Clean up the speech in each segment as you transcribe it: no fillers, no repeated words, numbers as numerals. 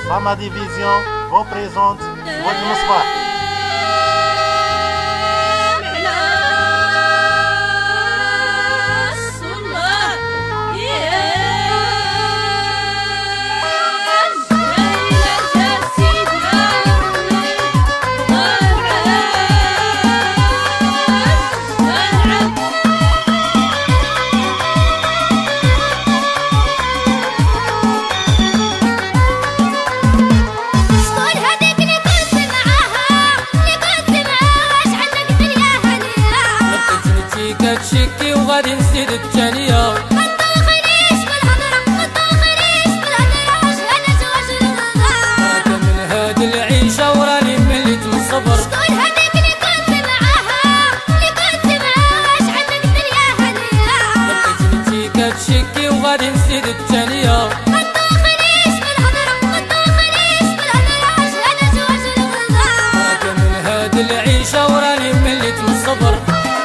Fama Division vous présente Wad Misbah. تشكي وغادي نزيد الثانية متطوخنيش بالهضرة متطوخنيش بالهضرة أنا زواج الغدا راك من هاد العيشة وراني مليت من الصبر شكون هاديك اللي كنت معاها اللي كنت معاها اش عندك الدنيا هانية لقيتني كتشكي وغادي نزيد الثانية متطوخنيش بالهضرة متطوخنيش بالهضرة أنا زواج الغدا راك من هاد العيشة وراني مليت من الصبر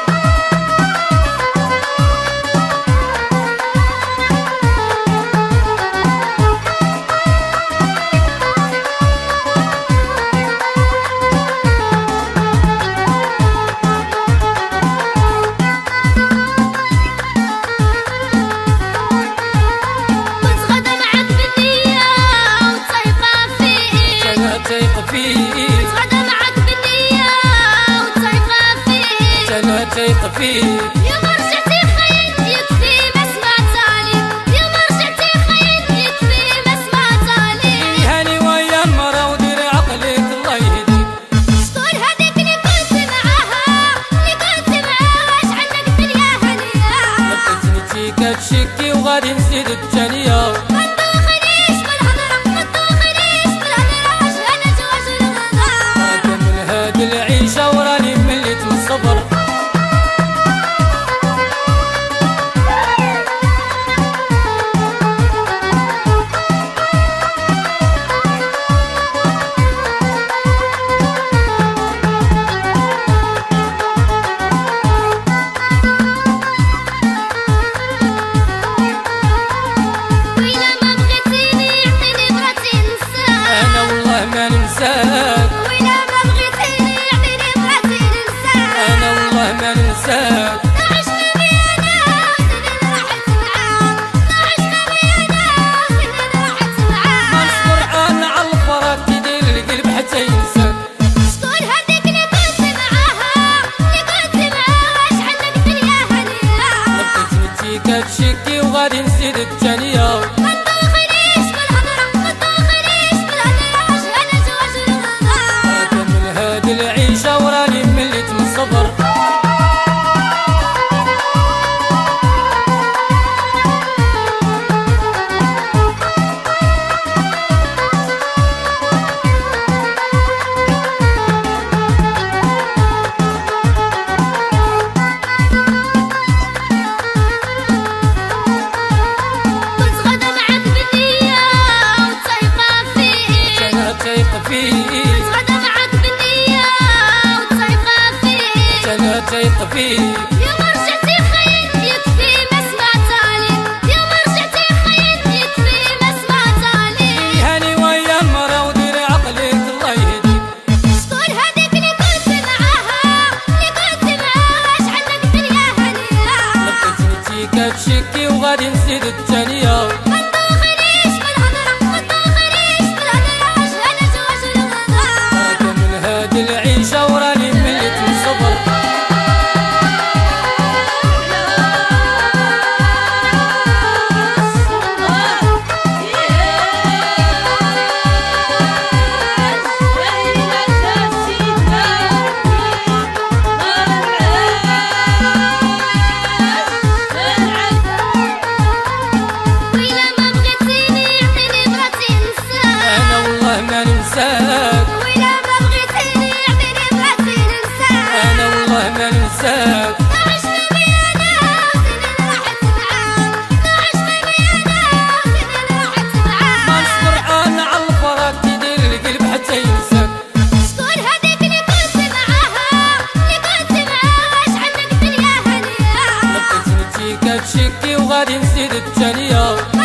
غدا معك بالنية وتصيفة فيه أنا تايق فيه يوم رجعتي خاين يكفي ما سمعت عليك يوم رجعتي خاين يكفي ما سمعت عليك هاني ويا المرا ودير عقلك الله يهديك شكون هاديك اللي كنت معاها اللي كنت معاها اش عندك الدنيا هانية لقيتني كتشكي وغادي نزيد الثانية متطوخنيش بالهضرة متطوخنيش بالهضرة أنا زواج الغدا راك من هاد العيشة وراني مليت من الصبر وإلا ما بغيتيني عطيني بغيتي ننساك أنا والله ما ننساك وإلا ما بغيتيني عطيني بغيتي ننساك أنا والله ما ننساك عشنا بيانا سنين راحت معاك عشنا بيانا سنين راحت معاك ما نصبر أنا على الفراق يدير القلب حتى ينساك شكون هاديك اللي كنت معاها اللي كنت معاها اش عندك الدنيا هانية لقيتني كتشكي وغادي نزيد الثانية متطوخنيش بالهضرة متطوخنيش بالهضرة أنا زواج الغدا راك من هاد العيشة وراني مليت من الصبر كنت غدا معك بالنية وتصيفة فيه أنا تايق فيه غدا معك بالنية وتصيفة فيه أنا تايق فيه يوم رجعتي خاين يكفي ما سمعت عليك يوم رجعتي خاين يكفي ما سمعت عليك هاني ويا المرا ودير عقلك الله يهديك شكون هاديك اللي كنت معاها اللي كنت معاها اش عندك الدنيا هانية لقيتني كتشكي وغادي نزيد الثانية متطوخنيش بالهضرة متطوخنيش بالهضرة أنا زواج الغدا راك من هاد العيشة وراني مليت من الصبر وإلا ما بغيتيني عطيني بغيتي ننساك أنا والله ما ننساك وإلا ما بغيتيني عطيني بغيتي ننساك أنا والله ما ننساك عشنا بيانا سنين راحت معاك عشنا بيانا سنين راحت ما معاك نصبر أنا على الفراق يدير القلب حتى ينساك شكون هاديك اللي كنت معاها اللي كنت معاها اش عندك الدنيا هانية لقيتني كتشكي وغادي نزيد الثانية